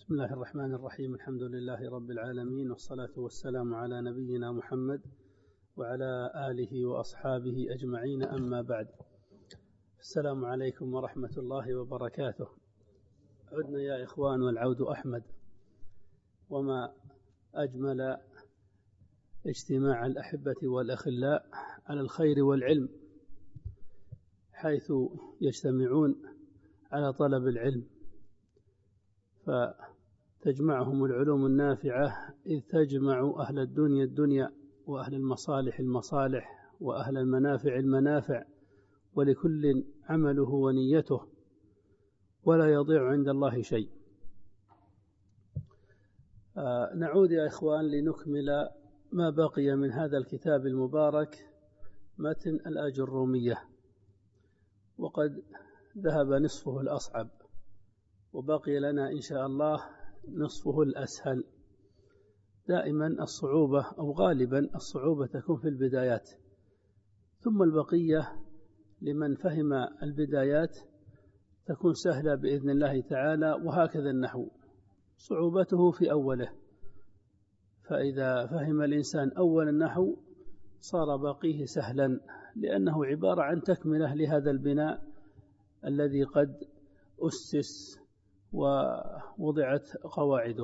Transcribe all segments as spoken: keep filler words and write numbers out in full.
بسم الله الرحمن الرحيم. الحمد لله رب العالمين، والصلاة والسلام على نبينا محمد وعلى آله وأصحابه أجمعين، أما بعد. السلام عليكم ورحمة الله وبركاته. عدنا يا إخوان والعود أحمد، وما أجمل اجتماع الأحبة والأخلاء على الخير والعلم، حيث يجتمعون على طلب العلم، فتجمعهم العلوم النافعة، إذ تجمع أهل الدنيا الدنيا، وأهل المصالح المصالح، وأهل المنافع المنافع، ولكل عمله ونيته، ولا يضيع عند الله شيء. آه نعود يا إخوان لنكمل ما بقي من هذا الكتاب المبارك، متن الآجرومية، وقد ذهب نصفه الأصعب، وبقي لنا إن شاء الله نصفه الأسهل. دائما الصعوبة أو غالبا الصعوبة تكون في البدايات، ثم البقية لمن فهم البدايات تكون سهلة بإذن الله تعالى. وهكذا النحو، صعوبته في أوله، فإذا فهم الإنسان أول النحو صار باقيه سهلا، لأنه عبارة عن تكملة لهذا البناء الذي قد أسس ووضعت قواعده.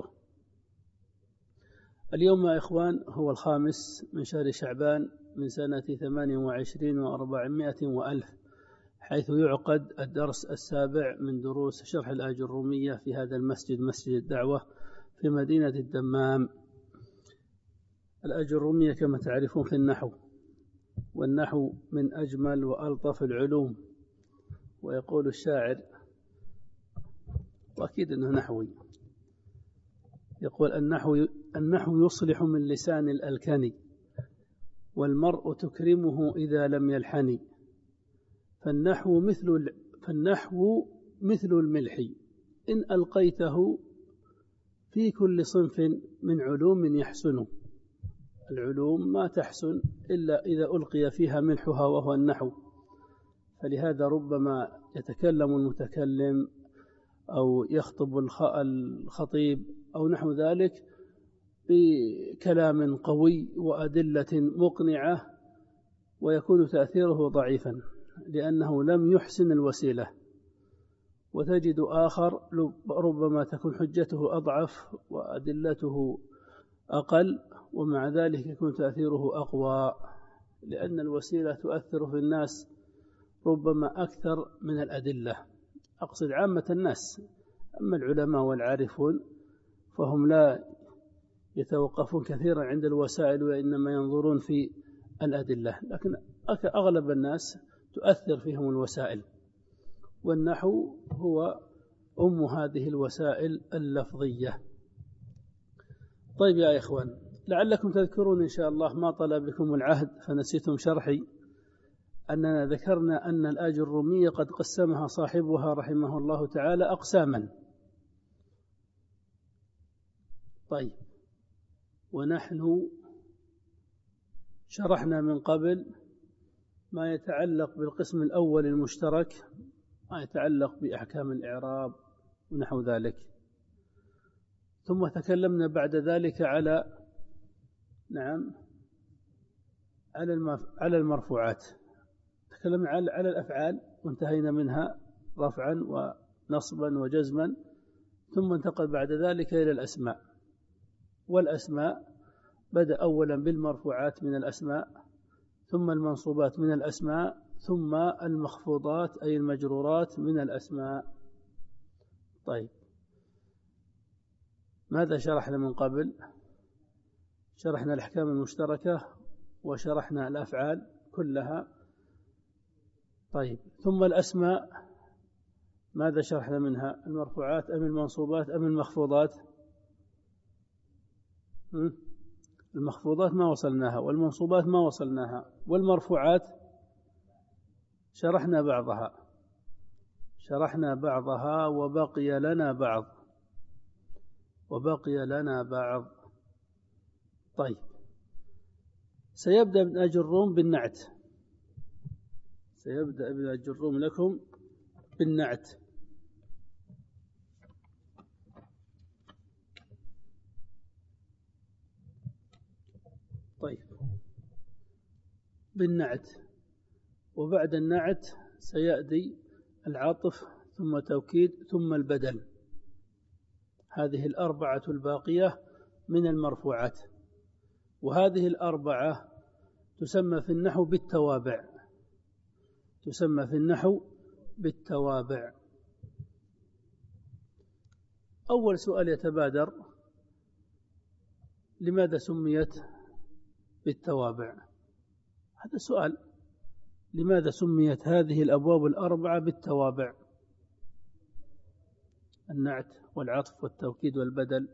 اليوم يا إخوان هو الخامس من شهر شعبان من سنة ثمان وعشرين وأربعمائة وألف، حيث يعقد الدرس السابع من دروس شرح الآجرومية في هذا المسجد، مسجد الدعوة في مدينة الدمام. الآجرومية كما تعرفون في النحو، والنحو من أجمل وألطف العلوم، ويقول الشاعر، وأكيد أنه نحوي، يقول: النحو النحو يصلح من لسان الألكن، والمرء تكرمه إذا لم يلحن، فالنحو مثل فالنحو مثل الملح إن ألقيته في كل صنف من علوم يحسن. العلوم ما تحسن إلا إذا ألقي فيها ملحها، وهو النحو. فلهذا ربما يتكلم المتكلم أو يخطب الخطيب أو نحو ذلك بكلام قوي وأدلة مقنعة، ويكون تأثيره ضعيفا لأنه لم يحسن الوسيلة. وتجد آخر ربما تكون حجته أضعف وأدلته أقل، ومع ذلك يكون تأثيره أقوى، لأن الوسيلة تؤثر في الناس ربما أكثر من الأدلة. أقصد عامة الناس، أما العلماء والعارفون فهم لا يتوقفون كثيرا عند الوسائل، وإنما ينظرون في الأدلة، لكن أغلب الناس تؤثر فيهم الوسائل، والنحو هو أم هذه الوسائل اللفظية. طيب يا إخوان، لعلكم تذكرون إن شاء الله ما طلب بكم العهد فنسيتم شرحي، أننا ذكرنا أن الآجرومية قد قسمها صاحبها رحمه الله تعالى أقساما. طيب، ونحن شرحنا من قبل ما يتعلق بالقسم الأول المشترك، ما يتعلق بأحكام الإعراب ونحو ذلك، ثم تكلمنا بعد ذلك على نعم على المرفوعات، تكلمنا على الأفعال وانتهينا منها رفعا ونصبا وجزما، ثم انتقل بعد ذلك إلى الأسماء. والأسماء بدأ أولا بالمرفوعات من الأسماء، ثم المنصوبات من الأسماء، ثم المخفوضات أي المجرورات من الأسماء. طيب، ماذا شرحنا من قبل؟ شرحنا الأحكام المشتركة، وشرحنا الأفعال كلها. طيب، ثم الأسماء ماذا شرحنا منها؟ المرفوعات أم المنصوبات أم المخفوضات؟ المخفوضات ما وصلناها، والمنصوبات ما وصلناها، والمرفوعات شرحنا بعضها شرحنا بعضها وبقي لنا بعض وبقي لنا بعض طيب، سيبدأ ابن أجروم بالنعت سيبدأ ابن أجروم لكم بالنعت. طيب، بالنعت، وبعد النعت سيأتي العطف ثم توكيد ثم البدل. هذه الأربعة الباقية من المرفوعات، وهذه الأربعة تسمى في النحو بالتوابع، تسمى في النحو بالتوابع. أول سؤال يتبادر: لماذا سميت بالتوابع؟ هذا سؤال، لماذا سميت هذه الأبواب الأربعة بالتوابع؟ النعت والعطف والتوكيد والبدل.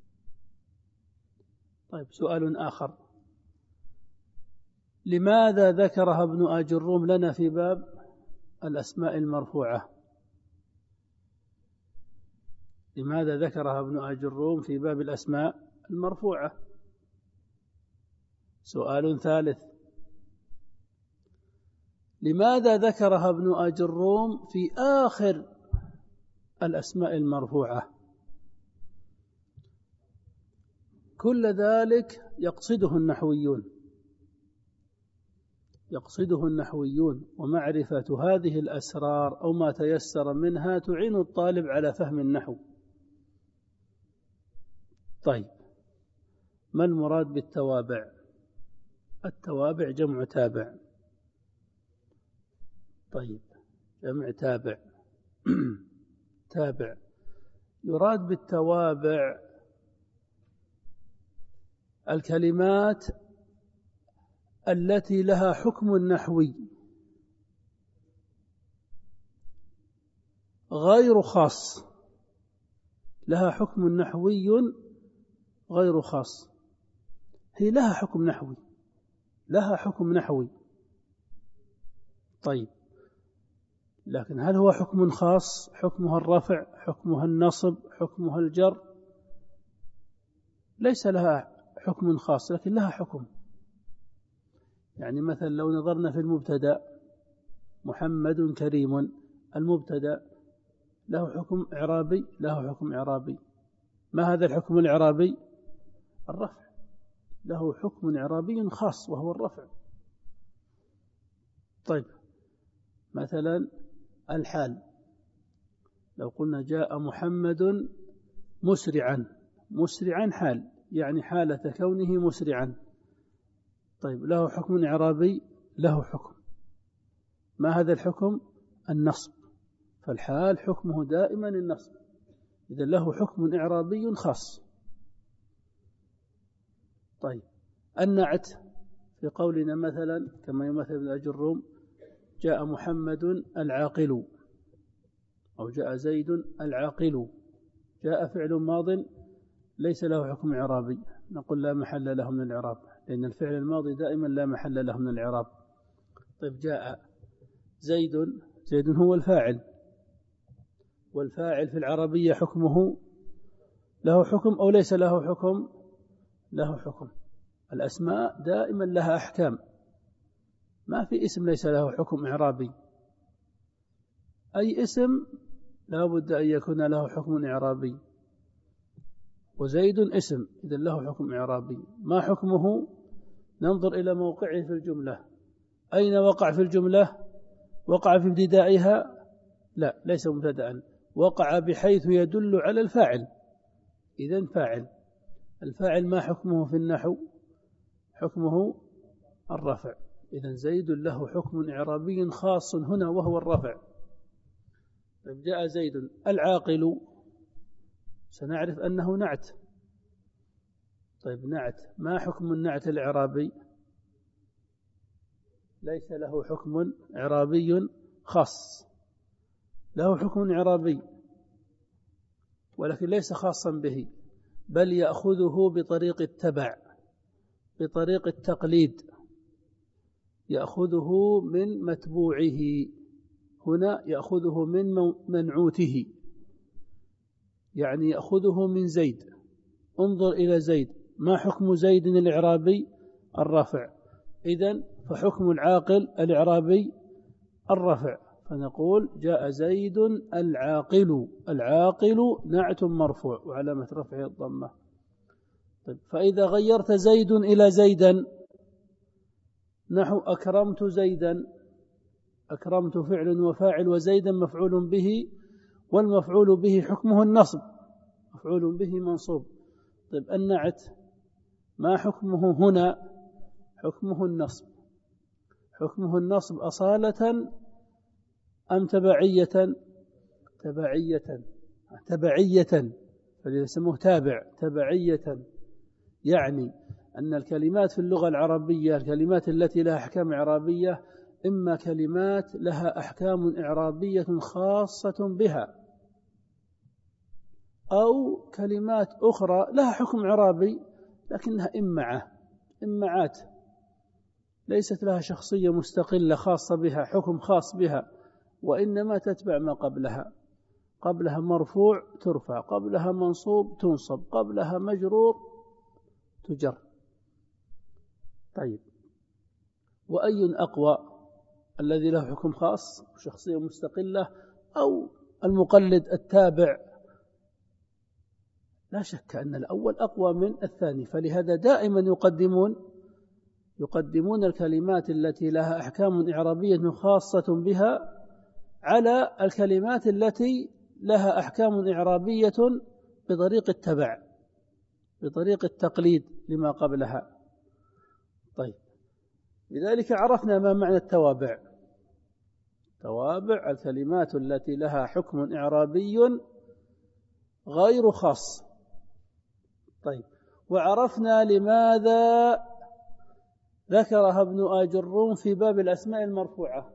طيب، سؤال آخر: لماذا ذكرها ابن آج الروم لنا في باب الأسماء المرفوعة؟ لماذا ذكرها ابن آج الروم في باب الأسماء المرفوعة؟ سؤال ثالث: لماذا ذكرها ابن آج الروم في آخر الأسماء المرفوعة؟ كل ذلك يقصده النحويون، يقصده النحويون، ومعرفة هذه الأسرار أو ما تيسر منها تعين الطالب على فهم النحو. طيب، ما المراد بالتوابع؟ التوابع جمع تابع. طيب، جمع تابع. تابع، يراد بالتوابع الكلمات التي لها حكم نحوي غير خاص، لها حكم نحوي غير خاص. هي لها حكم نحوي، لها حكم نحوي. طيب، لكن هل هو حكم خاص؟ حكمها الرفع، حكمها النصب، حكمها الجر؟ ليس لها حكم خاص، لكن لها حكم. يعني مثلا لو نظرنا في المبتدأ: محمد كريم، المبتدأ له حكم إعرابي، له حكم إعرابي. ما هذا الحكم الإعرابي؟ الرفع، له حكم إعرابي خاص وهو الرفع. طيب، مثلا الحال، لو قلنا جاء محمد مسرعا، مسرعا حال، يعني حالة كونه مسرعا. طيب، له حكم إعرابي، له حكم. ما هذا الحكم؟ النصب، فالحال حكمه دائما النصب، إذا له حكم إعرابي خاص. طيب، النعت في قولنا مثلا كما يمثل ابن آج الروم: جاء محمد العاقل، أو جاء زيد العاقل. جاء فعل ماض ليس له حكم إعرابي، نقول لا محل له من الإعراب، لأن الفعل الماضي دائما لا محل له من الإعراب. طيب، جاء زيد، زيد هو الفاعل، والفاعل في العربية حكمه له حكم أو ليس له حكم؟ له حكم. الأسماء دائما لها أحكام، ما في اسم ليس له حكم إعرابي. أي اسم لا بد أن يكون له حكم إعرابي، وزيد اسم إذا له حكم إعرابي. ما حكمه؟ ننظر إلى موقعه في الجملة. أين وقع في الجملة؟ وقع في ابتدائها؟ لا، ليس مبتدأ، وقع بحيث يدل على الفاعل، إذن فاعل. الفاعل ما حكمه في النحو؟ حكمه الرفع، إذن زيد له حكم إعرابي خاص هنا وهو الرفع. طيب، جاء زيد العاقل، سنعرف أنه نعت. طيب، نعت، ما حكم النعت الإعرابي؟ ليس له حكم إعرابي خاص، له حكم إعرابي ولكن ليس خاصا به، بل يأخذه بطريق التبع، بطريق التقليد، يأخذه من متبوعه. هنا يأخذه من منعوته، يعني يأخذه من زيد. انظر إلى زيد، ما حكم زيد الإعرابي؟ الرفع، إذن فحكم العاقل الإعرابي الرفع، فنقول جاء زيد العاقل. العاقل نعت مرفوع وعلامة رفعه الضمة. طيب فإذا غيرت زيد إلى زيدا نحو أكرمت زيدا، أكرمت فعل وفاعل وزيدا مفعول به، والمفعول به حكمه النصب، مفعول به منصوب. طيب النعت ما حكمه هنا؟ حكمه النصب. حكمه النصب أصالة أم تبعية؟ تبعية تبعية فلذا يسموه تابع. تبعية يعني أن الكلمات في اللغة العربية، الكلمات التي لها أحكام إعرابية، إما كلمات لها أحكام إعرابية خاصة بها، أو كلمات أخرى لها حكم إعرابي لكنها إمعة إمعات ليست لها شخصية مستقلة خاصة بها، حكم خاص بها، وإنما تتبع ما قبلها. قبلها مرفوع ترفع، قبلها منصوب تنصب، قبلها مجرور تجر. طيب وأي أقوى؟ الذي له حكم خاص وشخصية مستقلة، أو المقلد التابع؟ لا شك أن الأول أقوى من الثاني، فلهذا دائما يقدمون يقدمون الكلمات التي لها أحكام إعرابية خاصة بها على الكلمات التي لها أحكام إعرابية بطريق التبع، بطريق التقليد لما قبلها. طيب لذلك عرفنا ما معنى التوابع. توابع الكلمات التي لها حكم إعرابي غير خاص. طيب وعرفنا لماذا ذكرها ابن آجروم في باب الأسماء المرفوعة.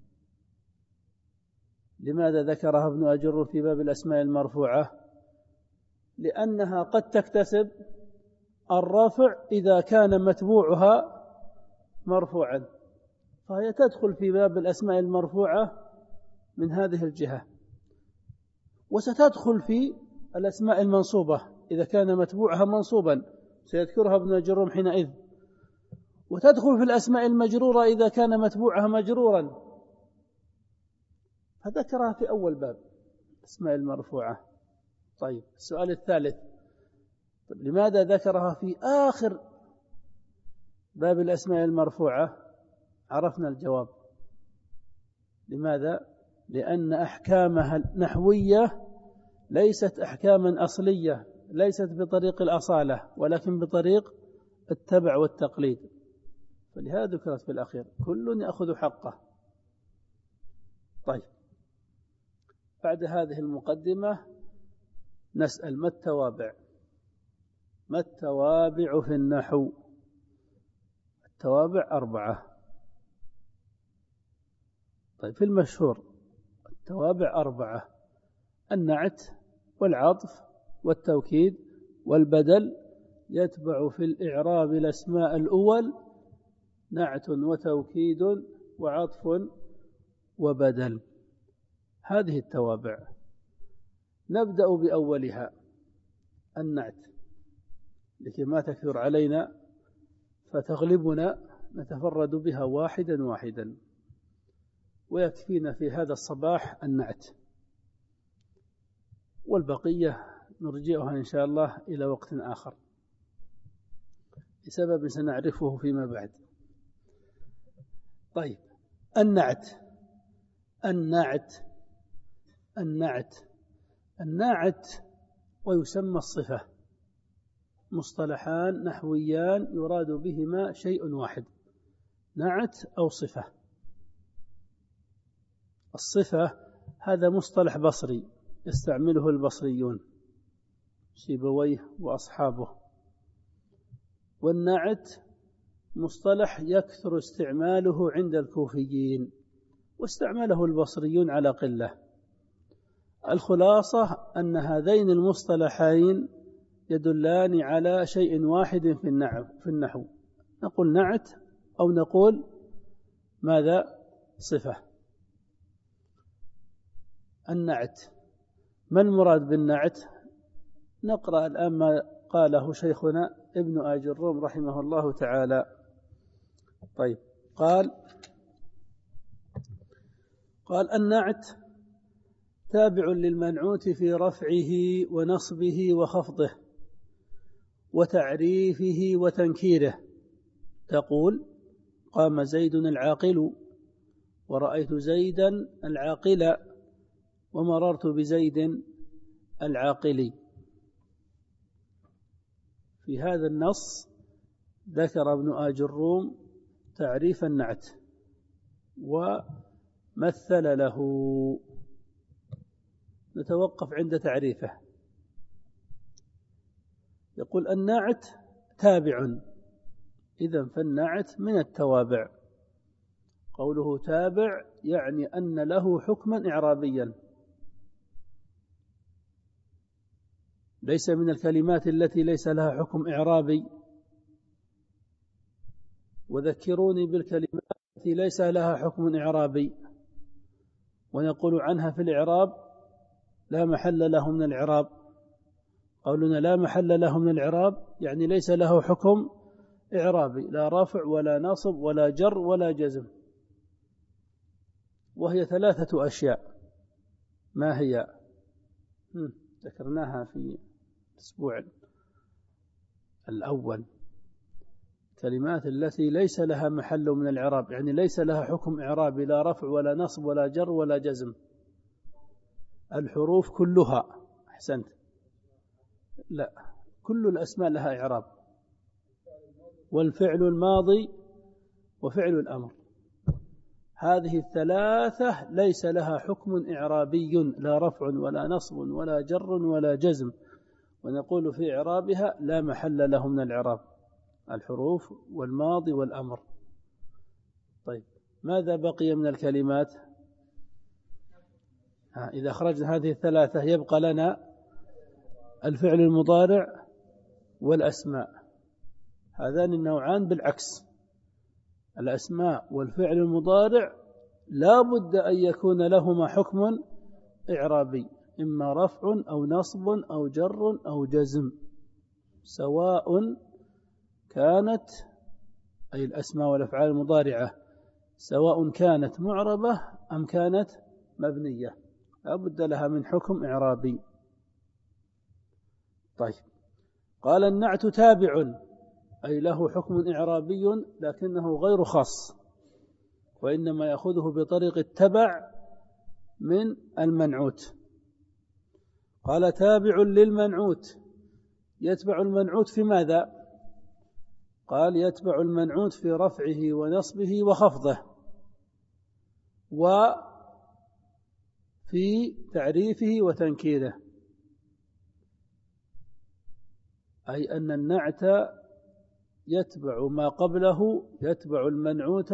لماذا ذكرها ابن آجروم في باب الأسماء المرفوعة؟ لأنها قد تكتسب الرفع إذا كان متبوعها مرفوعا، فهي تدخل في باب الأسماء المرفوعة من هذه الجهة، وستدخل في الأسماء المنصوبة إذا كان متبوعها منصوبا، سيذكرها ابن آجروم حينئذ، وتدخل في الأسماء المجرورة إذا كان متبوعها مجرورا، فذكرها في أول باب الأسماء المرفوعة. طيب السؤال الثالث، طيب لماذا ذكرها في آخر باب الأسماء المرفوعة؟ عرفنا الجواب. لماذا؟ لأن أحكامها النحوية ليست أحكاما أصلية، ليست بطريق الأصالة، ولكن بطريق التبع والتقليد، فلهذا ذكرت في الأخير، كل يأخذ حقه. طيب بعد هذه المقدمة نسأل: ما التوابع؟ ما التوابع في النحو؟ التوابع أربعة. طيب في المشهور التوابع أربعة: النعت والعطف والتوكيد والبدل. يتبع في الإعراب الأسماء الأول نعت وتوكيد وعطف وبدل. هذه التوابع. نبدأ بأولها النعت لكي ما تكثر علينا فتغلبنا، نتفرد بها واحدا واحدا، ويكفينا في هذا الصباح النعت، والبقية نرجعها إن شاء الله إلى وقت آخر لسبب سنعرفه فيما بعد. طيب النعت النعت النعت النعت ويسمى الصفة، مصطلحان نحويان يراد بهما شيء واحد: نعت أو صفة. الصفة هذا مصطلح بصري يستعمله البصريون سيبويه وأصحابه، والنعت مصطلح يكثر استعماله عند الكوفيين، واستعمله البصريون على قلة. الخلاصة أن هذين المصطلحين يدلان على شيء واحد في النحو في النحو نقول نعت أو نقول ماذا؟ صفة. النعت، ما المراد بالنعت؟ نقرأ الآن ما قاله شيخنا ابن آجروم رحمه الله تعالى. طيب قال قال النعت تابع للمنعوت في رفعه ونصبه وخفضه، وتعريفه وتنكيره. تقول قام زيد العاقل، ورأيت زيدا العاقل، ومررت بزيد العاقل. في هذا النص ذكر ابن آج الروم تعريف النعت ومثل له. نتوقف عند تعريفه. يقول النعت تابع، إذن فالنعت من التوابع. قوله تابع يعني أن له حكما إعرابيا، ليس من الكلمات التي ليس لها حكم إعرابي. وذكروني بالكلمات التي ليس لها حكم إعرابي، ونقول عنها في الإعراب لا محل له من الإعراب. قولنا لا محل له من الإعراب يعني ليس له حكم إعرابي، لا رفع ولا نصب ولا جر ولا جزم. وهي ثلاثة أشياء. ما هي؟ ذكرناها في الأسبوع الأول. كلمات التي ليس لها محل من الإعراب يعني ليس لها حكم إعرابي، لا رفع ولا نصب ولا جر ولا جزم. الحروف كلها. أحسنت. لا، كل الأسماء لها إعراب، والفعل الماضي وفعل الأمر. هذه الثلاثة ليس لها حكم إعرابي، لا رفع ولا نصب ولا جر ولا جزم، ونقول في إعرابها لا محل له من الإعراب، الحروف والماضي والأمر. طيب، ماذا بقي من الكلمات؟ ها إذا خرجنا هذه الثلاثة يبقى لنا الفعل المضارع والأسماء. هذان النوعان بالعكس. الأسماء والفعل المضارع لا بد أن يكون لهما حكم إعرابي، إما رفع أو نصب أو جر أو جزم، سواء كانت أي الأسماء والأفعال المضارعة سواء كانت معربة أم كانت مبنية، لا بد لها من حكم إعرابي. طيب، قال النعت تابع أي له حكم إعرابي لكنه غير خاص، وإنما يأخذه بطريق التبع من المنعوت. قال تابع للمنعوت، يتبع المنعوت في ماذا؟ قال يتبع المنعوت في رفعه ونصبه وخفضه، وفي تعريفه وتنكيره. أي أن النعت يتبع ما قبله، يتبع المنعوت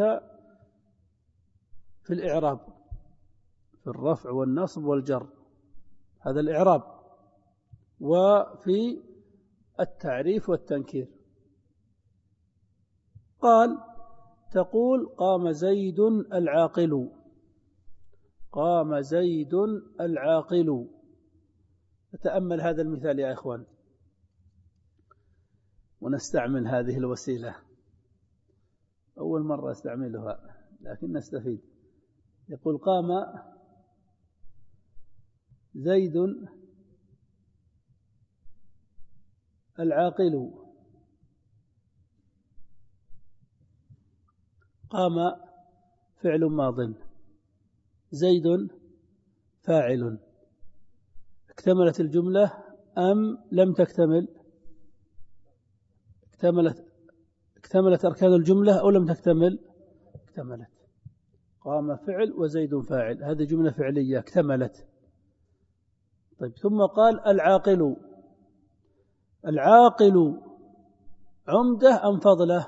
في الإعراب، في الرفع والنصب والجر، هذا الإعراب، وفي التعريف والتنكير. قال تقول قام زيد العاقل، قام زيد العاقل. نتأمل هذا المثال يا إخوان ونستعمل هذه الوسيلة، أول مرة استعملها لكن نستفيد. يقول قام زيد العاقل. قام فعل ماض، زيد فاعل. اكتملت الجملة أم لم تكتمل؟ اكتملت اكتملت أركان الجملة أو لم تكتمل؟ اكتملت. قام فعل وزيد فاعل، هذه جملة فعلية اكتملت. طيب، ثم قال العاقل. العاقل عمدة أم فضلة؟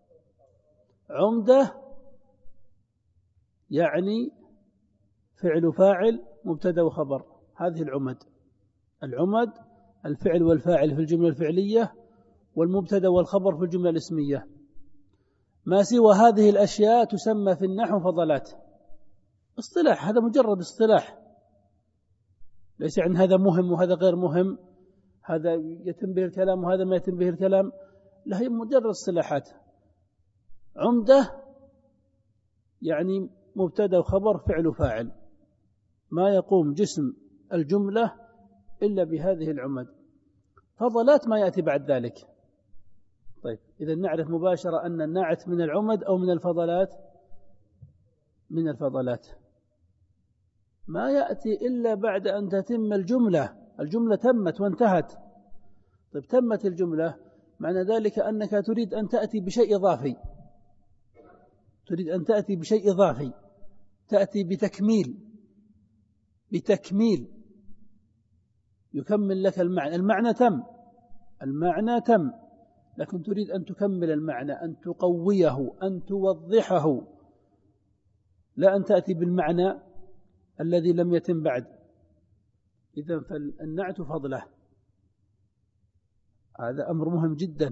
عمدة يعني فعل فاعل مبتدأ وخبر، هذه العمد. العمد الفعل والفاعل في الجملة الفعلية، والمبتدأ والخبر في الجملة الاسمية. ما سوى هذه الأشياء تسمى في النحو فضلات، اصطلاح، هذا مجرد اصطلاح، ليس عن هذا مهم وهذا غير مهم، هذا يتم به الكلام وهذا ما يتم به الكلام، لا، هي مجرد اصطلاحات. عمدة يعني مبتدأ وخبر فعل وفاعل، ما يقوم جسم الجملة إلا بهذه العمد. فضلات ما يأتي بعد ذلك. طيب إذا نعرف مباشرة أن النعت من العمد أو من الفضلات؟ من الفضلات. ما يأتي إلا بعد أن تتم الجملة. الجملة تمت وانتهت. طيب تمت الجملة، معنى ذلك أنك تريد أن تأتي بشيء إضافي، تريد أن تأتي بشيء إضافي، تأتي بتكميل، بتكميل يكمل لك المعنى. المعنى تم، المعنى تم، لكن تريد أن تكمل المعنى، أن تقويه، أن توضحه، لا أن تأتي بالمعنى الذي لم يتم بعد. إذن فالنعت فضله. هذا أمر مهم جدا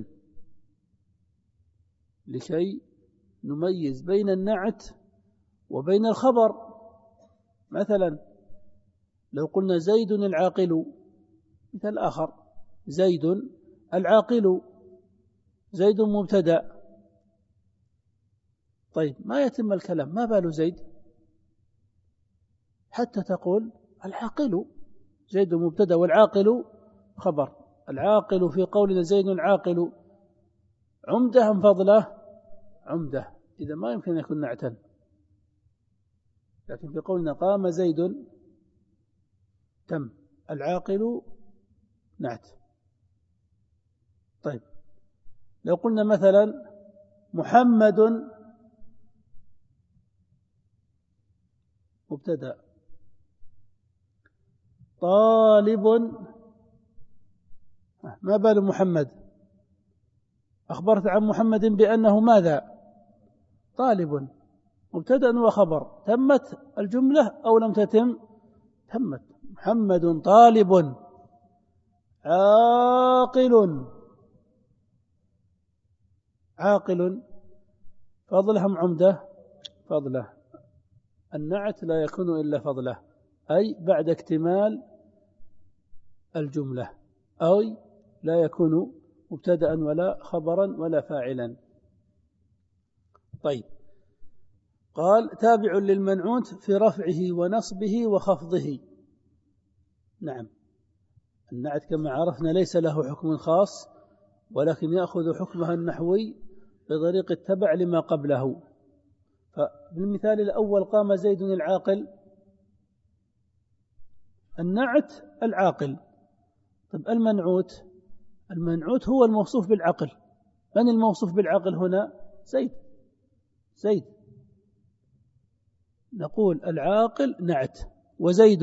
لكي نميز بين النعت وبين الخبر. مثلا لو قلنا زيد العاقل، مثال آخر، زيد العاقل، زيد مبتدأ. طيب ما يتم الكلام، ما بال زيد حتى تقول العاقل. زيد مبتدأ والعاقل خبر. العاقل في قولنا زيد العاقل عمده أم فضله؟ عمده. إذا ما يمكن أن يكون نعتا. لكن في قولنا قام زيد تم، العاقل نعت. طيب لو قلنا مثلا محمد مبتدأ، طالب، ما بال محمد؟ أخبرت عن محمد بأنه ماذا؟ طالب، مبتدأ وخبر. تمت الجملة أو لم تتم؟ تمت. محمد طالب عاقل. عاقل فضله أم عمده؟ فضله. النعت لا يكون إلا فضله، أي بعد اكتمال الجملة، أو لا يكون مبتدأ ولا خبرا ولا فاعلا. طيب قال تابع للمنعوت في رفعه ونصبه وخفضه. نعم، النعت كما عرفنا ليس له حكم خاص، ولكن يأخذ حكمها النحوي بطريق التبع لما قبله. فبالمثال الأول قام زيد العاقل، النعت العاقل. طيب المنعوت، المنعوت هو الموصوف بالعقل. من الموصوف بالعقل هنا؟ زيد. زيد نقول العاقل نعت، وزيد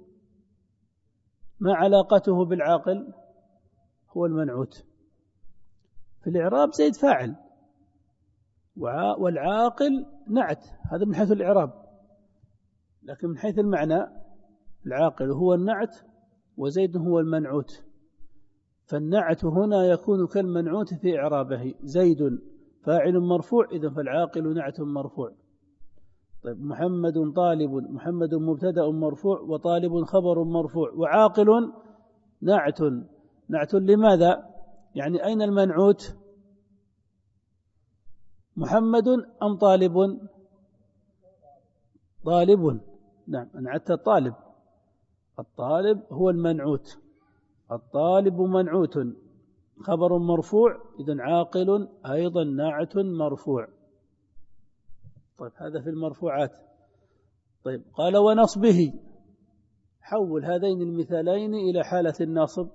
ما علاقته بالعاقل؟ هو المنعوت. في الإعراب زيد فاعل والعاقل نعت، هذا من حيث الإعراب. لكن من حيث المعنى العاقل هو النعت وزيد هو المنعوت. فالنعت هنا يكون كالمنعوت في إعرابه. زيد فاعل مرفوع، إذن فالعاقل نعت مرفوع. طيب محمد طالب، محمد مبتدأ مرفوع وطالب خبر مرفوع، وعاقل نعت. نعت لماذا؟ يعني أين المنعوت؟ محمد أم طالب؟ طالب. نعم، أنعت الطالب. الطالب هو المنعوت، الطالب منعوت خبر مرفوع، إذن عاقل أيضا نعت مرفوع. طيب هذا في المرفوعات. طيب قال ونصبه، حول هذين المثالين إلى حالة الناصب،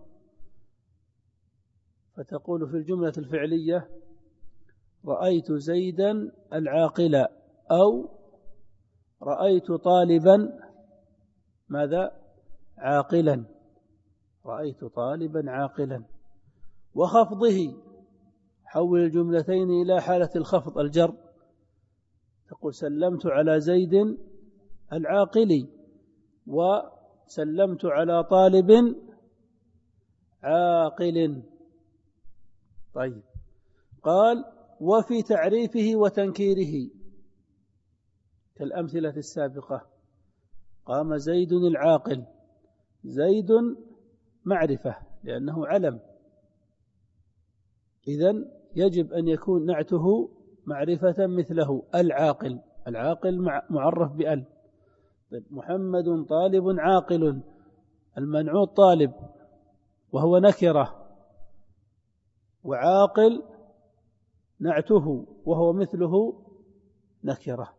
فتقول في الجملة الفعلية رأيت زيدا العاقل، أو رأيت طالبا ماذا؟ عاقلا. رأيت طالبا عاقلا. وخفضه، حول الجملتين إلى حالة الخفض الجر، تقول سلمت على زيد العاقل، وسلمت على طالب عاقل. طيب قال وفي تعريفه وتنكيره كالأمثلة السابقة. قام زيد العاقل، زيد معرفة لأنه علم، إذن يجب أن يكون نعته معرفة مثله العاقل. العاقل معرف بأل. طيب محمد طالب عاقل، المنعوت طالب وهو نكرة، وعاقل نعته وهو مثله نكرة.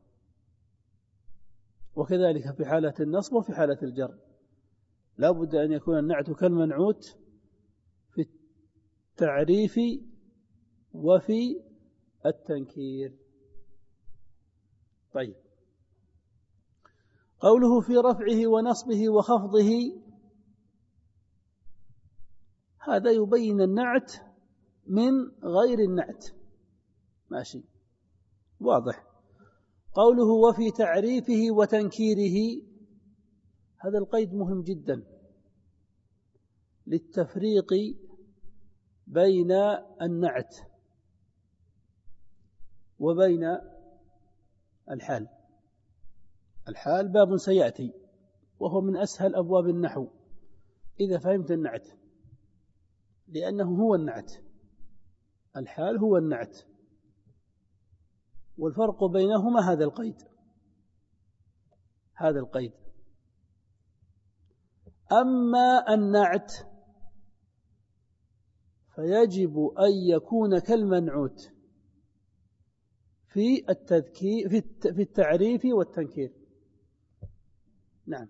وكذلك في حالة النصب وفي حالة الجر لا بد أن يكون النعت كالمنعوت في التعريف وفي التنكير. طيب، قوله في رفعه ونصبه وخفضه، هذا يبين النعت من غير النعت، ماشي واضح. قوله وفي تعريفه وتنكيره، هذا القيد مهم جدا للتفريق بين النعت وبين الحال. الحال باب سيأتي وهو من أسهل أبواب النحو إذا فهمت النعت، لأنه هو النعت، الحال هو النعت، والفرق بينهما هذا القيد هذا القيد أما النعت فيجب أن يكون كالمنعوت في التذكير في التعريف والتنكير. نعم،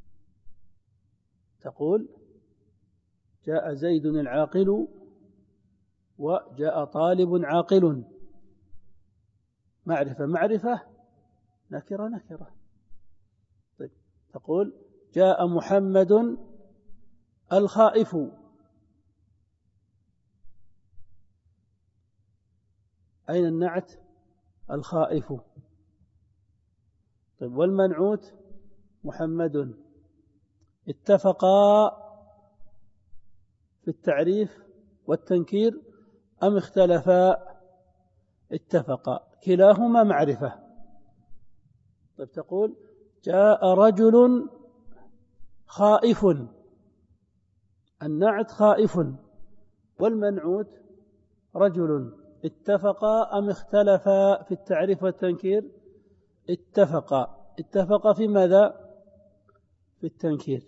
تقول جاء زيد العاقل وجاء طالب عاقل، معرفة معرفة، نكرة نكرة. طيب، تقول جاء محمد الخائف، أين النعت؟ الخائف. طيب، والمنعوت محمد. اتفقا في التعريف والتنكير أم اختلفا؟ اتفقا، كلاهما معرفة. طيب، تقول جاء رجل خائف، النعت خائف والمنعوت رجل. اتفقا أم اختلفا في التعريف والتنكير؟ اتفقا. اتفقا في ماذا؟ في التنكير.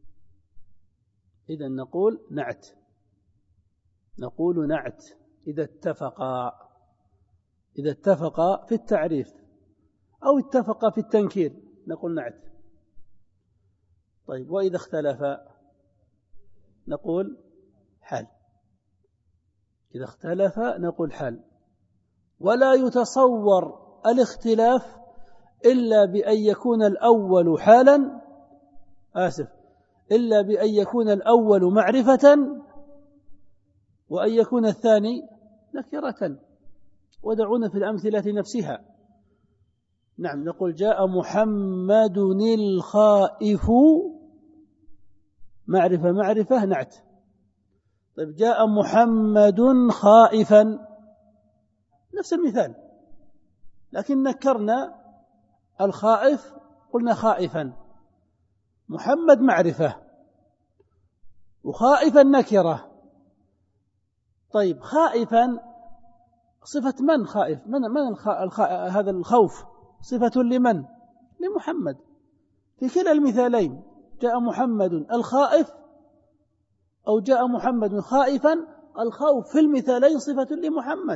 إذا نقول نعت نقول نعت إذا اتفقا إذا اتفقا في التعريف أو اتفقا في التنكير نقول نعت. طيب، وإذا اختلفا نقول حال. إذا اختلف نقول حال. ولا يتصور الاختلاف إلا بأن يكون الأول حالا آسف إلا بأن يكون الأول معرفة وأن يكون الثاني نكرة. ودعونا في الأمثلة نفسها. نعم، نقول جاء محمد الخائف، معرفة معرفة نعت. طيب، جاء محمد خائفا، نفس المثال، لكن نكرنا الخائف قلنا خائفا. محمد معرفة وخائفا نكرة. طيب، خائفا صفة من؟ خائف من, من الخ... الخ... هذا الخوف صفة لمن؟ لمحمد. في كلا المثالين جاء محمد الخائف أو جاء محمد خائفا، الخوف في المثالين صفة لمحمد،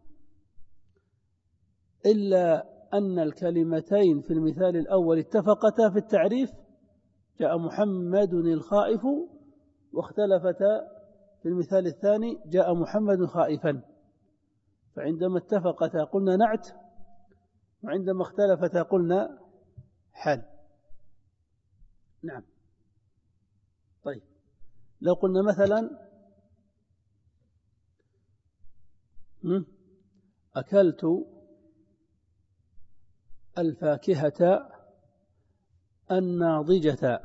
إلا أن الكلمتين في المثال الأول اتفقتا في التعريف، جاء محمد الخائف، واختلفتا في المثال الثاني جاء محمد خائفا. فعندما اتفقتا قلنا نعت، وعندما اختلفتا قلنا حال. نعم. طيب، لو قلنا مثلا أكلت الفاكهة الناضجة.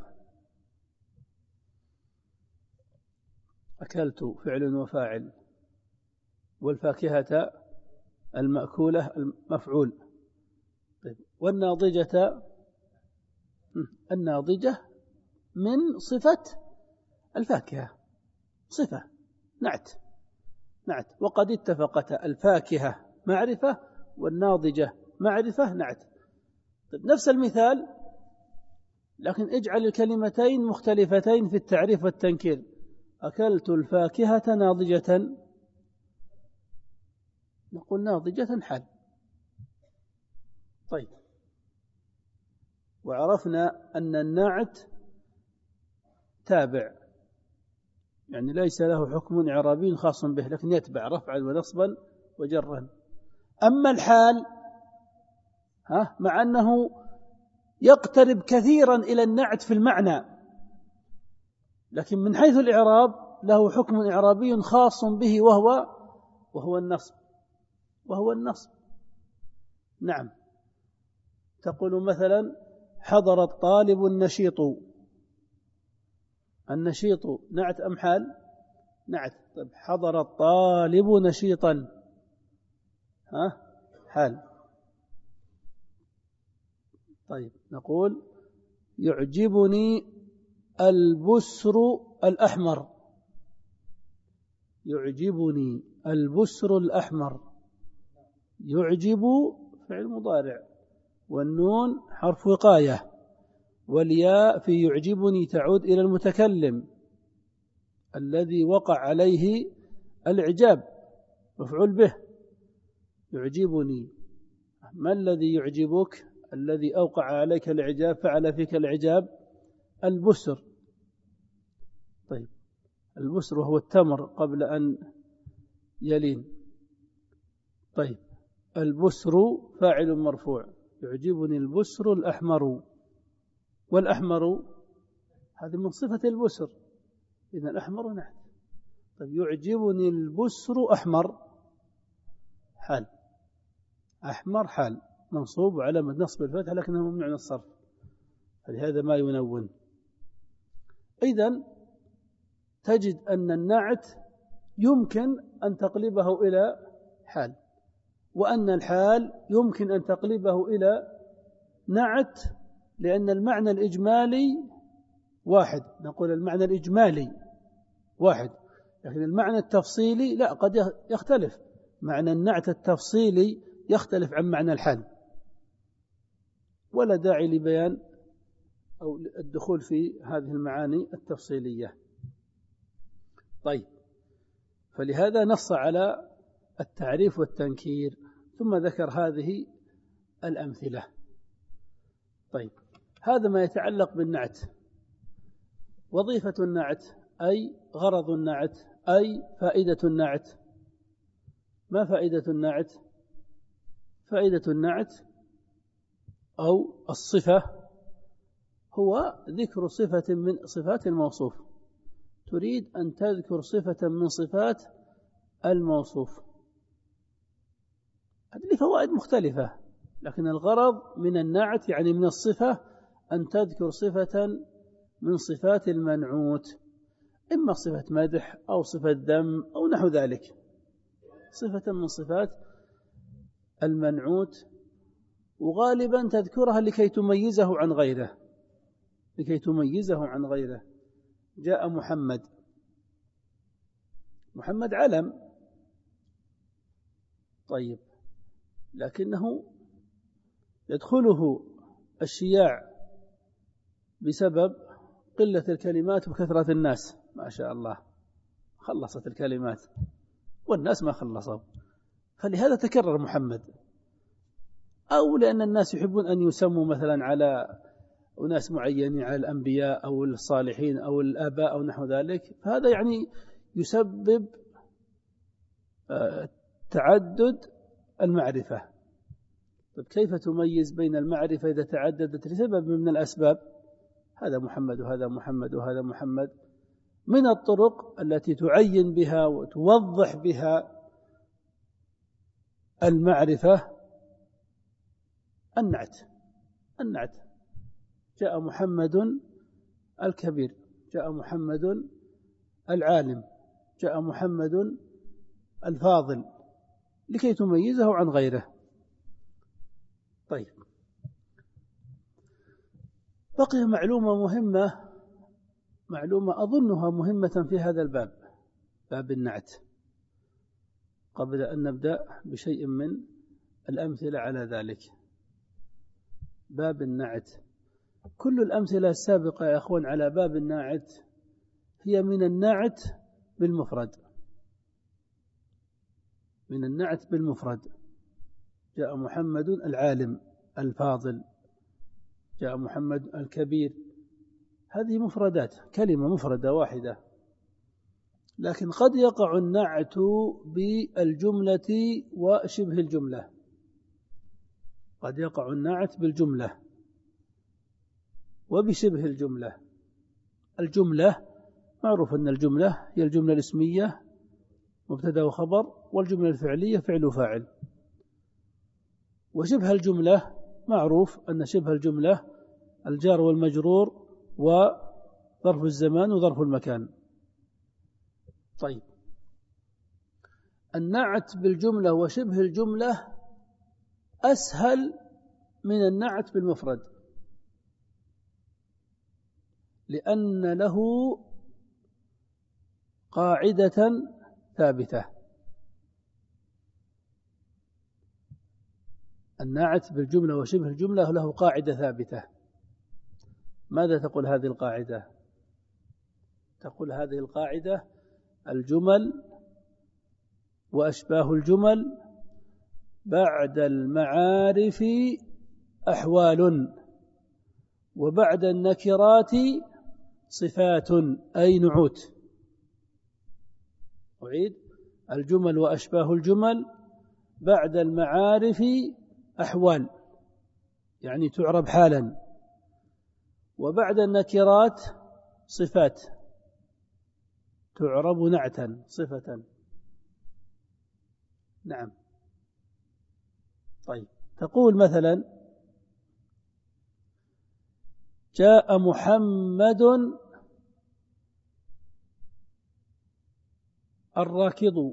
أكلت فعل وفاعل، والفاكهة المأكولة المفعول. طيب، والناضجة الناضجة من صفة الفاكهة، صفة نعت نعت وقد اتفقت الفاكهة معرفة والناضجة معرفة نعت. طيب، نفس المثال لكن اجعل الكلمتين مختلفتين في التعريف والتنكير. أكلت الفاكهة ناضجة نقول ناضجة حال. طيب، وعرفنا أن النعت تابع، يعني ليس له حكم إعرابي خاص به، لكن يتبع رفعا ونصبا وجرا. أما الحال ها مع أنه يقترب كثيرا إلى النعت في المعنى، لكن من حيث الإعراب له حكم إعرابي خاص به، وهو وهو النصب وهو النصب نعم. تقول مثلا حضر الطالب النشيط. النشيط نعت أم حال؟ نعت. طيب حضر الطالب نشيطا، ها حال. طيب نقول يعجبني البسر الأحمر. يعجبني البسر الأحمر. يعجب فعل مضارع، والنون حرف وقاية، والياء في يعجبني تعود إلى المتكلم الذي وقع عليه الإعجاب، مفعول به. يعجبني، ما الذي يعجبك؟ الذي أوقع عليك الإعجاب، فعل فيك الإعجاب، البسر. طيب البسر وهو التمر قبل أن يلين. طيب البسر فاعل مرفوع، يعجبني البسر الأحمر، والأحمر هذه من صفة البسر، إذن الأحمر نعت. طيب يعجبني البسر أحمر، حال. أحمر حال منصوب علامة نصب الفتح لكنه ممنوع من الصرف، فلهذا ما ينون. إذن تجد أن النعت يمكن أن تقلبه إلى حال، وأن الحال يمكن أن تقلبه إلى نعت، لأن المعنى الإجمالي واحد. نقول المعنى الإجمالي واحد، لكن المعنى التفصيلي لا، قد يختلف. معنى النعت التفصيلي يختلف عن معنى الحال، ولا داعي لبيان أو الدخول في هذه المعاني التفصيلية. طيب، فلهذا نص على التعريف والتنكير، ثم ذكر هذه الأمثلة. طيب، هذا ما يتعلق بالنعت. وظيفة النعت أي غرض النعت أي فائدة النعت. ما فائدة النعت؟ فائدة النعت أو الصفة هو ذكر صفة من صفات الموصوف. تريد أن تذكر صفة من صفات الموصوف، هذه فوائد مختلفة، لكن الغرض من النعت يعني من الصفة أن تذكر صفة من صفات المنعوت، إما صفة مدح أو صفة ذم أو نحو ذلك، صفة من صفات المنعوت، وغالبا تذكرها لكي تميزه عن غيره، لكي تميزه عن غيره. جاء محمد. محمد علم، طيب، لكنه يدخله الشياع بسبب قلة الكلمات وكثرة الناس. ما شاء الله خلصت الكلمات والناس ما خلصوا، فلهذا تكرر محمد. أو لأن الناس يحبون أن يسموا مثلا على أناس معينين، على الأنبياء أو الصالحين أو الآباء أو نحو ذلك، فهذا يعني يسبب تعدد المعرفة. طيب كيف تميز بين المعرفة إذا تعددت لسبب من الأسباب؟ هذا محمد وهذا محمد وهذا محمد. من الطرق التي تعين بها وتوضح بها المعرفة النعت. النعت جاء محمد الكبير، جاء محمد العالم، جاء محمد الفاضل، لكي تميزه عن غيره. طيب، بقي معلومة مهمة، معلومة أظنها مهمة في هذا الباب، باب النعت، قبل أن نبدأ بشيء من الأمثلة على ذلك. باب النعت، كل الأمثلة السابقة يا أخوان على باب النعت هي من النعت بالمفرد، من النعت بالمفرد. جاء محمد العالم الفاضل، جاء محمد الكبير، هذه مفردات، كلمة مفردة واحدة. لكن قد يقع النعت بالجملة وشبه الجملة، قد يقع النعت بالجملة وبشبه الجملة. الجملة معروف أن الجملة هي الجملة الاسمية مبتدأ وخبر، والجملة الفعلية فعل وفاعل. وشبه الجملة معروف أن شبه الجملة الجار والمجرور وظرف الزمان وظرف المكان. طيب، النعت بالجملة وشبه الجملة أسهل من النعت بالمفرد، لأن له قاعدة ثابتة. النعت بالجملة وشبه الجملة له قاعدة ثابتة. ماذا تقول هذه القاعدة؟ تقول هذه القاعدة: الجمل وأشباه الجمل بعد المعارف أحوال، وبعد النكرات صفات أي نعوت. أعيد: الجمل وأشباه الجمل بعد المعارف أحوال، يعني تعرب حالا، وبعد النكرات صفات تعرب نعتا صفة. نعم. طيب، تقول مثلا: جاء محمد الراكض.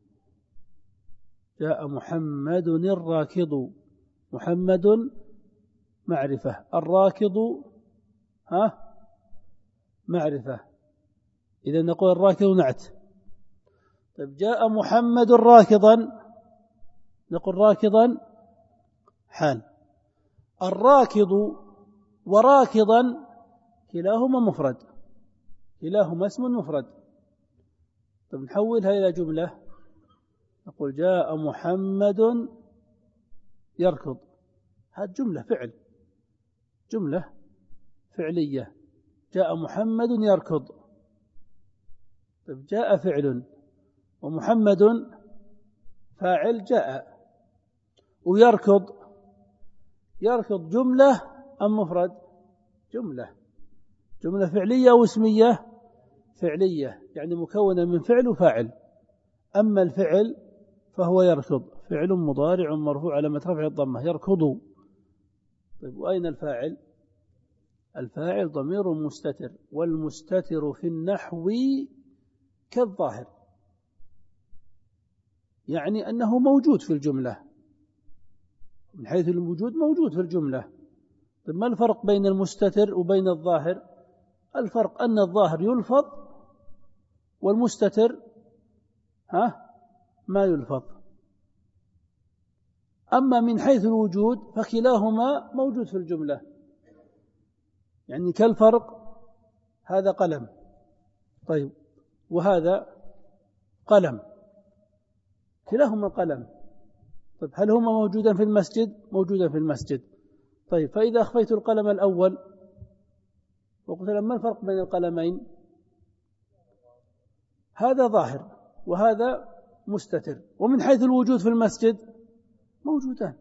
جاء محمد الراكض. محمد معرفة، الراكض ها معرفة، إذا نقول الراكض نعت. طيب، جاء محمد راكضا، نقول راكضا حال. الراكض وراكضا كلاهما مفرد، كلاهما اسم مفرد. طيب، نحولها إلى جملة، نقول جاء محمد يركض. هذه جملة فعل، جملة فعلية. جاء محمد يركض. طيب، جاء فعل ومحمد فاعل جاء، ويركض، يركض جملة أم مفرد؟ جملة. جملة فعلية أو اسمية؟ فعلية، يعني مكونة من فعل وفاعل. أما الفعل فهو يركض، فعل مضارع مرفوع علامة رفعه الضمة، يركض. طيب، وأين الفاعل؟ الفاعل ضمير مستتر، والمستتر في النحو كالظاهر، يعني أنه موجود في الجملة، من حيث الوجود موجود في الجملة. طيب، ما الفرق بين المستتر وبين الظاهر؟ الفرق أن الظاهر يلفظ والمستتر ها ما يلفظ. أما من حيث الوجود فكلاهما موجود في الجملة. يعني كالفرق، هذا قلم، طيب، وهذا قلم، كلاهما قلم. طيب، هل هما موجودا في المسجد؟ موجودا في المسجد. طيب، فإذا أخفيت القلم الأول وقلت لما الفرق بين القلمين؟ هذا ظاهر وهذا مستتر، ومن حيث الوجود في المسجد موجودان.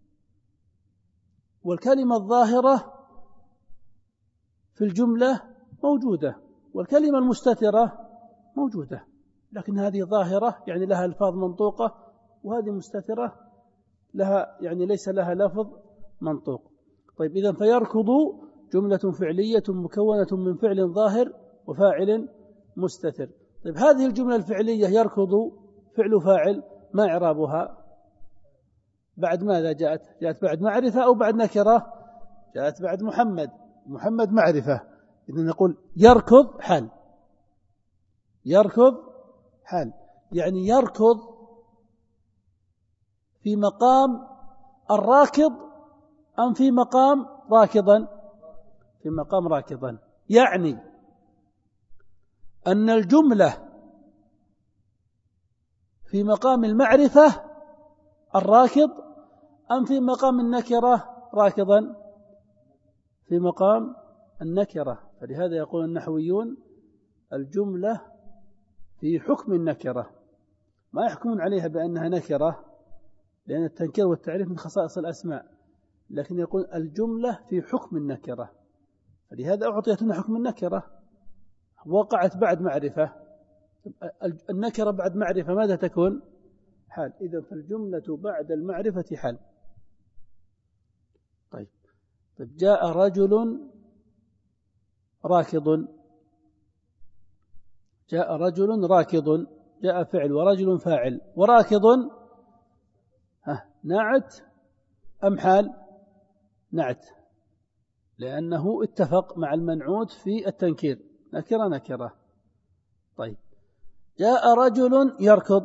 والكلمة الظاهرة في الجملة موجودة، والكلمة المستترة موجودة، لكن هذه ظاهرة يعني لها ألفاظ منطوقة، وهذه مستترة لها يعني ليس لها لفظ منطوق. طيب، إذن فيركض جملة فعلية مكونة من فعل ظاهر وفاعل مستتر. طيب، هذه الجملة الفعلية يركض فعل فاعل، ما إعرابها؟ بعد ماذا جاءت؟ جاءت بعد معرفة أو بعد نكرة؟ جاءت بعد محمد. محمد معرفة، إذن نقول يركض حال. يركض حال، يعني يركض في مقام الراكض أم في مقام راكضا؟ في مقام راكضا. يعني أن الجملة في مقام المعرفة الراكض أم في مقام النكرة راكضا؟ في مقام النكرة. فلهذا يقول النحويون الجملة في حكم النكرة، ما يحكمون عليها بأنها نكرة لأن التنكير والتعريف من خصائص الأسماء، لكن يقول الجملة في حكم النكرة، فلهذا أعطيتنا حكم النكرة وقعت بعد معرفة. النكرة بعد معرفة ماذا تكون؟ حال. إذن فالجملة بعد المعرفة حال. طيب طيب جاء رجل راكض، جاء رجل راكض، جاء فعل ورجل فاعل، وراكض ها نعت أم حال؟ نعت، لأنه اتفق مع المنعوت في التنكير، نكرة نكرة. طيب جاء رجل يركض،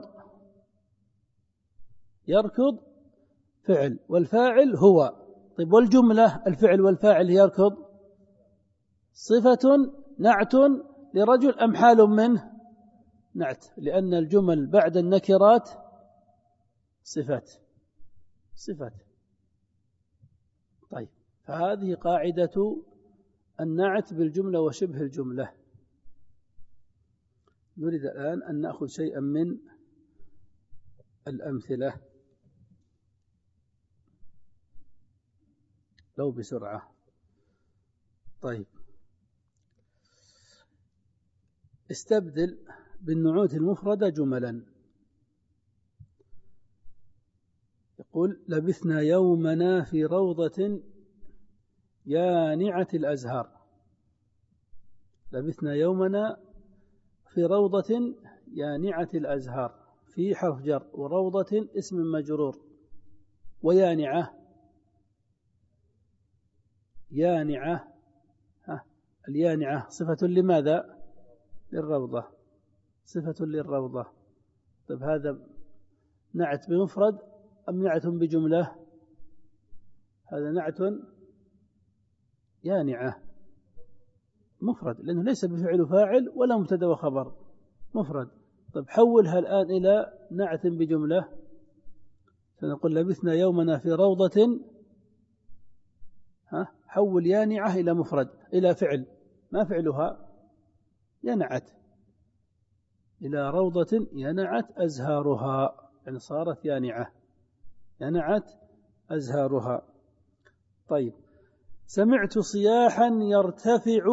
يركض فعل والفاعل هو. طيب والجملة الفعل والفاعل يركض صفة نعت لرجل أم حال منه؟ نعت، لأن الجمل بعد النكرات صفات صفات. طيب فهذه قاعدة النعت بالجملة وشبه الجملة. نريد الآن أن نأخذ شيئا من الأمثلة لو بسرعة. طيب استبدل بالنعوت المفردة جملا. يقول لبثنا يومنا في روضة يانعة الأزهار. لبثنا يومنا في روضة يانعة الأزهار، في حرف جر، وروضة اسم مجرور، ويانعة يانعة ها اليانعة صفة لماذا؟ للروضة، صفة للروضة. طيب هذا نعت بمفرد أم نعت بجملة؟ هذا نعت يانعة مفرد، لأنه ليس بفعل فاعل ولا مبتدا وخبر، مفرد. طيب حولها الآن إلى نعت بجملة، سنقول لبثنا يومنا في روضة، ها حول يانعة إلى مفرد إلى فعل، ما فعلها؟ ينعت، إلى روضة ينعت أزهارها، يعني صارت يانعة ينعت أزهارها. طيب سمعت صياحا يرتفع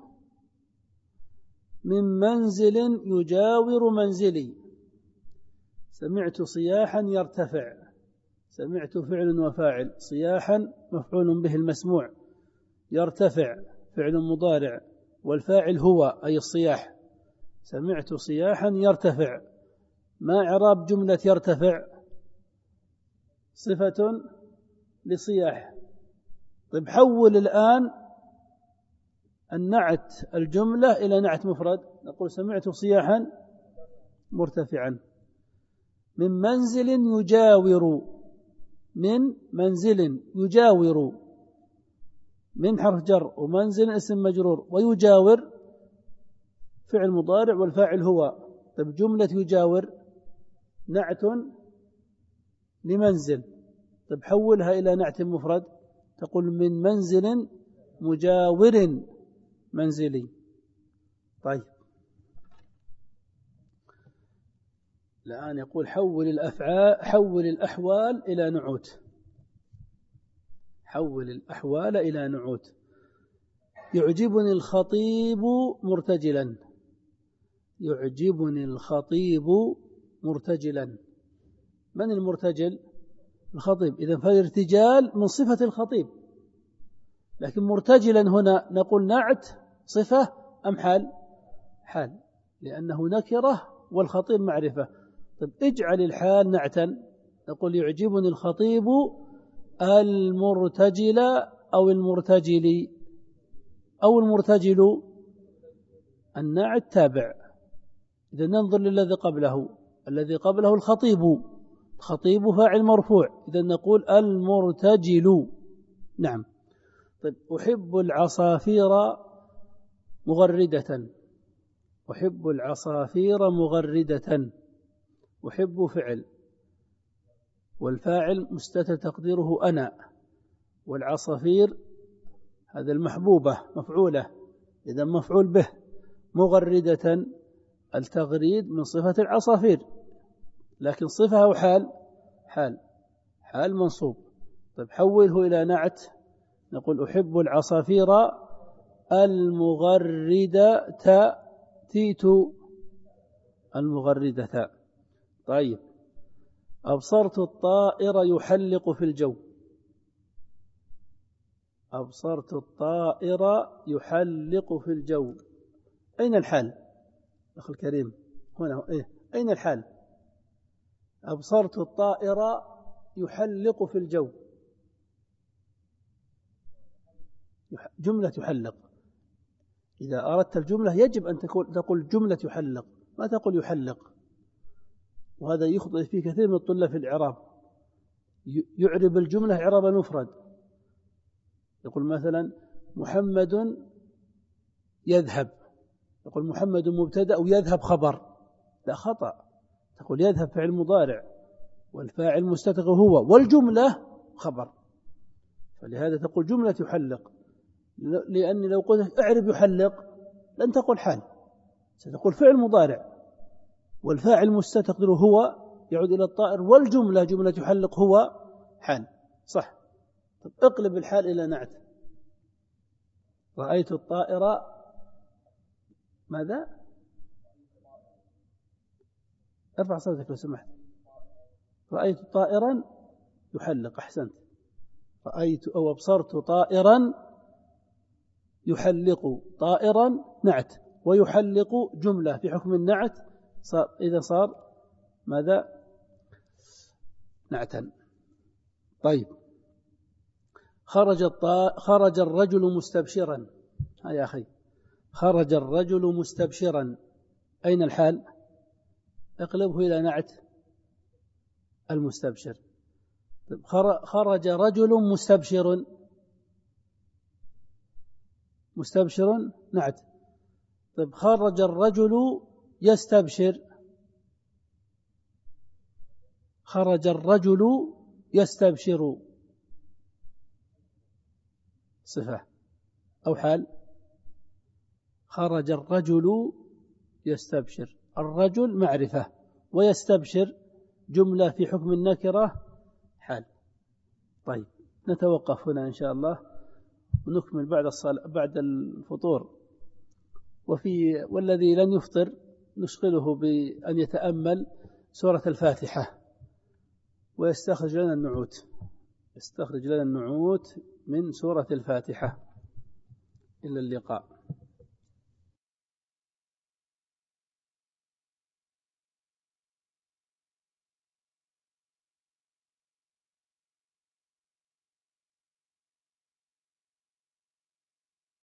من منزل يجاور منزلي. سمعت صياحا يرتفع، سمعت فعل وفاعل، صياحا مفعول به المسموع، يرتفع فعل مضارع، والفاعل هو أي الصياح. سمعت صياحا يرتفع، ما إعراب جملة يرتفع؟ صفة لصياح. طيب حول الآن النعت الجملة إلى نعت مفرد، نقول سمعت صياحا مرتفعا من منزل يجاور، من منزل يجاور، من حرف جر ومنزل اسم مجرور، ويجاور فعل مضارع والفاعل هو. طيب جملة يجاور نعت لمنزل، طيب حولها إلى نعت مفرد، تقول من منزل مجاور منزلي. طيب الآن يقول حول الأفعال، حول الأحوال إلى نعوت، حول الأحوال إلى نعوت. يعجبني الخطيب مرتجلا، يعجبني الخطيب مرتجلا، من المرتجل؟ الخطيب. إذن فالارتجال من صفة الخطيب، لكن مرتجلا هنا نقول نعت صفة أم حال؟ حال، لأنه نكرة والخطيب معرفة. طيب اجعل الحال نعتا، نقول يعجبني الخطيب المرتجل أو المرتجل أو المرتجل، النعت تابع. إذا ننظر للذي قبله، الذي قبله الخطيب، الخطيب فاعل مرفوع، إذا نقول المرتجل. نعم. طيب أحب العصافير مغردة، أحب العصافير مغردة، أحب فعل، والفاعل مستتر تقديره أنا، والعصافير هذا المحبوبة مفعولة، إذا مفعول به. مغردة، التغريد من صفة العصافير، لكن صفة أو حال؟ حال، حال منصوب. طيب حوله إلى نعت، نقول أحب العصافير المغردة، تيت المغردة. طيب أبصرت الطائر يحلق في الجو، أبصرت الطائر يحلق في الجو، أين الحال؟ أخي الكريم هنا إيه؟ أين الحال؟ أبصرت الطائر يحلق في الجو، جملة يحلق. إذا أردت الجملة يجب أن تقول جملة يحلق، ما تقول يحلق. وهذا يخطئ فيه كثير من الطلاب في الإعراب، يعرب الجملة إعراب المفرد، يقول مثلا محمد يذهب، يقول محمد مبتدأ ويذهب خبر، لا، خطأ. تقول يذهب فعل مضارع، والفاعل مستتر هو، والجملة خبر. فلهذا تقول جملة يحلق، لأني لو قلت اعرب يحلق لن تقول حال، ستقول فعل مضارع، والفاعل مستتر هو يعود إلى الطائر، والجملة جملة يحلق هو حال، صح. طب اقلب الحال إلى نعت. رأيت الطائر ماذا؟ ارفع صوتك لو سمحت. رأيت طائرا يحلق، أحسنت. رأيت أو أبصرت طائرا يحلق، طائرا نعت، ويحلق جملة في حكم النعت، صار إذا صار ماذا؟ نعتا. طيب خرج الطا... خرج الرجل مستبشرا، ها يا أخي، خرج الرجل مستبشرا، أين الحال؟ اقلبه إلى نعت المستبشر. خرج رجل مستبشر، مستبشر نعت. طيب خرج الرجل يستبشر، خرج الرجل يستبشر، صفة أو حال؟ خرج الرجل يستبشر، الرجل معرفة، ويستبشر جملة في حكم النكرة حال. طيب نتوقف هنا إن شاء الله، ونكمل بعد الصلاة بعد الفطور. وفي والذي لن يفطر نشغله بأن يتأمل سورة الفاتحة ويستخرج لنا النعوت، يستخرج لنا النعوت من سورة الفاتحة. إلى اللقاء.